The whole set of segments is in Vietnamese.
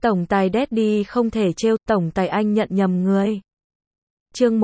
Tổng tài Daddy không thể trêu, tổng tài anh nhận nhầm người. Chương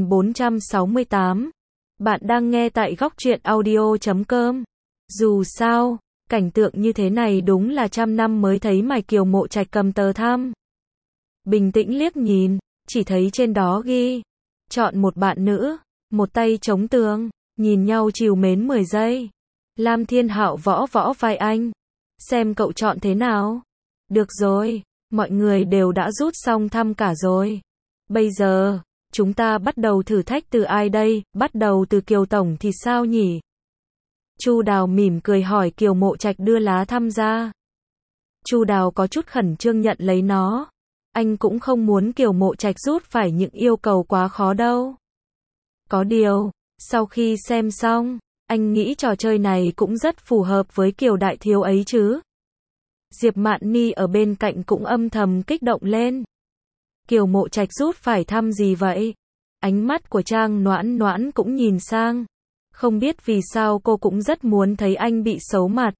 1468. Bạn đang nghe tại góc truyện audio.com. Dù sao, cảnh tượng như thế này đúng là trăm năm mới thấy mà Kiều Mộ Trạch cầm tờ tham. Bình tĩnh liếc nhìn, chỉ thấy trên đó ghi, chọn một bạn nữ, một tay chống tường, nhìn nhau trìu mến 10 giây. Lam Thiên Hạo võ vai anh. Xem cậu chọn thế nào? Được rồi, mọi người đều đã rút xong thăm cả rồi. Bây giờ, chúng ta bắt đầu thử thách từ ai đây? Bắt đầu từ Kiều Tổng thì sao nhỉ? Chu Đào mỉm cười hỏi Kiều Mộ Trạch đưa lá thăm ra. Chu Đào có chút khẩn trương nhận lấy nó. Anh cũng không muốn Kiều Mộ Trạch rút phải những yêu cầu quá khó đâu. Có điều, sau khi xem xong, anh nghĩ trò chơi này cũng rất phù hợp với Kiều đại thiếu ấy chứ. Diệp Mạn Ni ở bên cạnh cũng âm thầm kích động lên. Kiều Mộ Trạch rút phải thăm gì vậy? Ánh mắt của Trang Noãn Noãn cũng nhìn sang. Không biết vì sao cô cũng rất muốn thấy anh bị xấu mặt.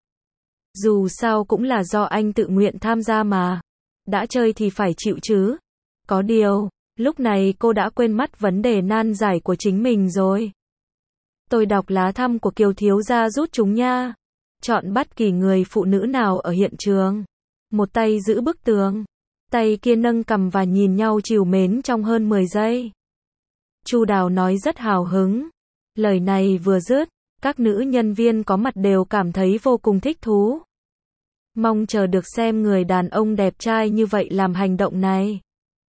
Dù sao cũng là do anh tự nguyện tham gia mà. Đã chơi thì phải chịu chứ. Có điều, lúc này cô đã quên mất vấn đề nan giải của chính mình rồi. Tôi đọc lá thăm của Kiều thiếu gia rút chúng nha. Chọn bất kỳ người phụ nữ nào ở hiện trường. Một tay giữ bức tường, tay kia nâng cằm và nhìn nhau trìu mến trong hơn 10 giây. Chu Đào nói rất hào hứng. Lời này vừa dứt, các nữ nhân viên có mặt đều cảm thấy vô cùng thích thú. Mong chờ được xem người đàn ông đẹp trai như vậy làm hành động này.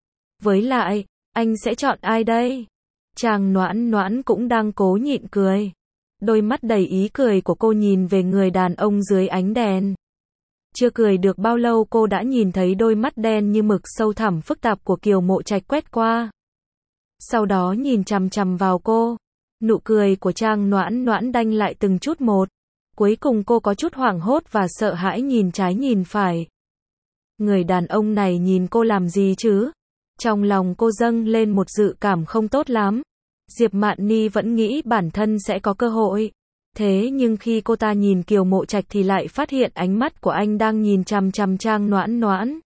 Với lại, anh sẽ chọn ai đây? Trang Noãn Noãn cũng đang cố nhịn cười. Đôi mắt đầy ý cười của cô nhìn về người đàn ông dưới ánh đèn. Chưa cười được bao lâu cô đã nhìn thấy đôi mắt đen như mực sâu thẳm phức tạp của Kiều Mộ Trạch quét qua. Sau đó nhìn chằm chằm vào cô. Nụ cười của Trang Noãn Noãn đanh lại từng chút một. Cuối cùng cô có chút hoảng hốt và sợ hãi nhìn trái nhìn phải. Người đàn ông này nhìn cô làm gì chứ? Trong lòng cô dâng lên một dự cảm không tốt lắm. Diệp Mạn Ni vẫn nghĩ bản thân sẽ có cơ hội. Thế nhưng khi cô ta nhìn Kiều Mộ Trạch thì lại phát hiện ánh mắt của anh đang nhìn chằm chằm Trang Noãn Noãn.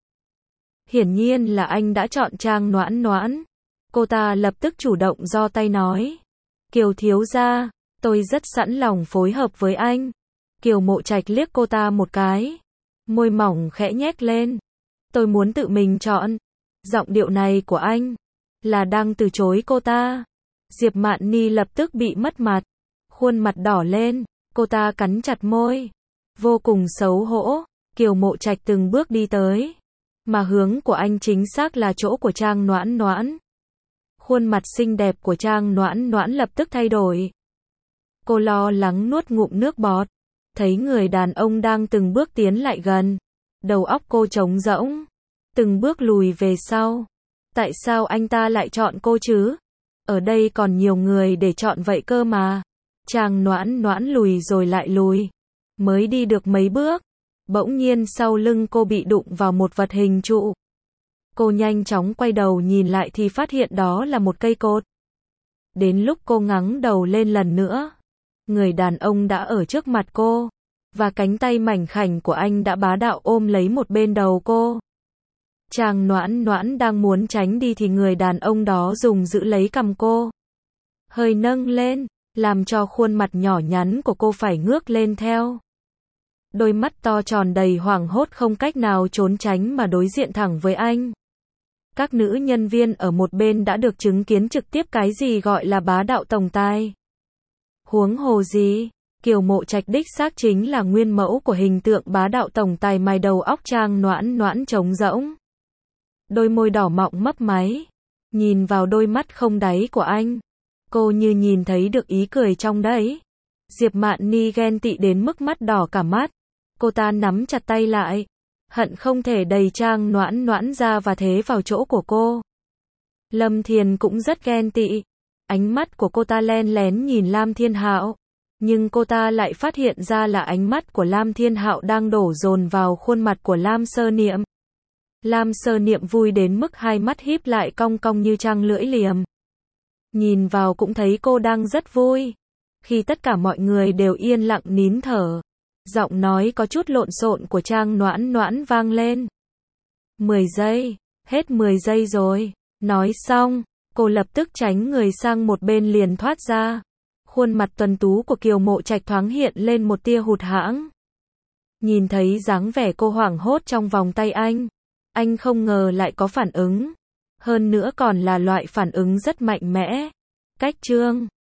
Hiển nhiên là anh đã chọn Trang Noãn Noãn. Cô ta lập tức chủ động giơ tay nói. Kiều thiếu gia, tôi rất sẵn lòng phối hợp với anh. Kiều Mộ Trạch liếc cô ta một cái. Môi mỏng khẽ nhếch lên. Tôi muốn tự mình chọn. Giọng điệu này của anh là đang từ chối cô ta. Diệp Mạn Ni lập tức bị mất mặt. Khuôn mặt đỏ lên. Cô ta cắn chặt môi. Vô cùng xấu hổ. Kiều Mộ Trạch từng bước đi tới. Mà hướng của anh chính xác là chỗ của Trang Noãn Noãn. Khuôn mặt xinh đẹp của Trang Noãn Noãn lập tức thay đổi. Cô lo lắng nuốt ngụm nước bọt. Thấy người đàn ông đang từng bước tiến lại gần. Đầu óc cô trống rỗng. Từng bước lùi về sau. Tại sao anh ta lại chọn cô chứ? Ở đây còn nhiều người để chọn vậy cơ mà. Trang Noãn Noãn lùi rồi lại lùi. Mới đi được mấy bước. Bỗng nhiên sau lưng cô bị đụng vào một vật hình trụ. Cô nhanh chóng quay đầu nhìn lại thì phát hiện đó là một cây cột. Đến lúc cô ngẩng đầu lên lần nữa. Người đàn ông đã ở trước mặt cô. Và cánh tay mảnh khảnh của anh đã bá đạo ôm lấy một bên đầu cô. Trang Noãn Noãn đang muốn tránh đi thì người đàn ông đó dùng giữ lấy cằm cô. Hơi nâng lên, làm cho khuôn mặt nhỏ nhắn của cô phải ngước lên theo. Đôi mắt to tròn đầy hoảng hốt không cách nào trốn tránh mà đối diện thẳng với anh. Các nữ nhân viên ở một bên đã được chứng kiến trực tiếp cái gì gọi là bá đạo tổng tài. Huống hồ gì, Kiều Mộ Trạch đích xác chính là nguyên mẫu của hình tượng bá đạo tổng tài mài đầu óc Trang Noãn Noãn trống rỗng. Đôi môi đỏ mọng mấp máy. Nhìn vào đôi mắt không đáy của anh. Cô như nhìn thấy được ý cười trong đấy. Diệp Mạn Ni ghen tị đến mức mắt đỏ cả mắt. Cô ta nắm chặt tay lại. Hận không thể đẩy Trang Noãn Noãn ra và thế vào chỗ của cô. Lâm Thiền cũng rất ghen tị. Ánh mắt của cô ta len lén nhìn Lam Thiên Hạo. Nhưng cô ta lại phát hiện ra là ánh mắt của Lam Thiên Hạo đang đổ dồn vào khuôn mặt của Lam Sơ Niệm. Lam Sơ Niệm vui đến mức hai mắt híp lại cong cong như trăng lưỡi liềm. Nhìn vào cũng thấy cô đang rất vui. Khi tất cả mọi người đều yên lặng nín thở, giọng nói có chút lộn xộn của Trang Noãn Noãn vang lên. 10 giây. Hết 10 giây rồi. Nói xong, cô lập tức tránh người sang một bên liền thoát ra. Khuôn mặt tuấn tú của Kiều Mộ Trạch thoáng hiện lên một tia hụt hẫng. Nhìn thấy dáng vẻ cô hoảng hốt trong vòng tay anh không ngờ lại có phản ứng. Hơn nữa còn là loại phản ứng rất mạnh mẽ. Cách chương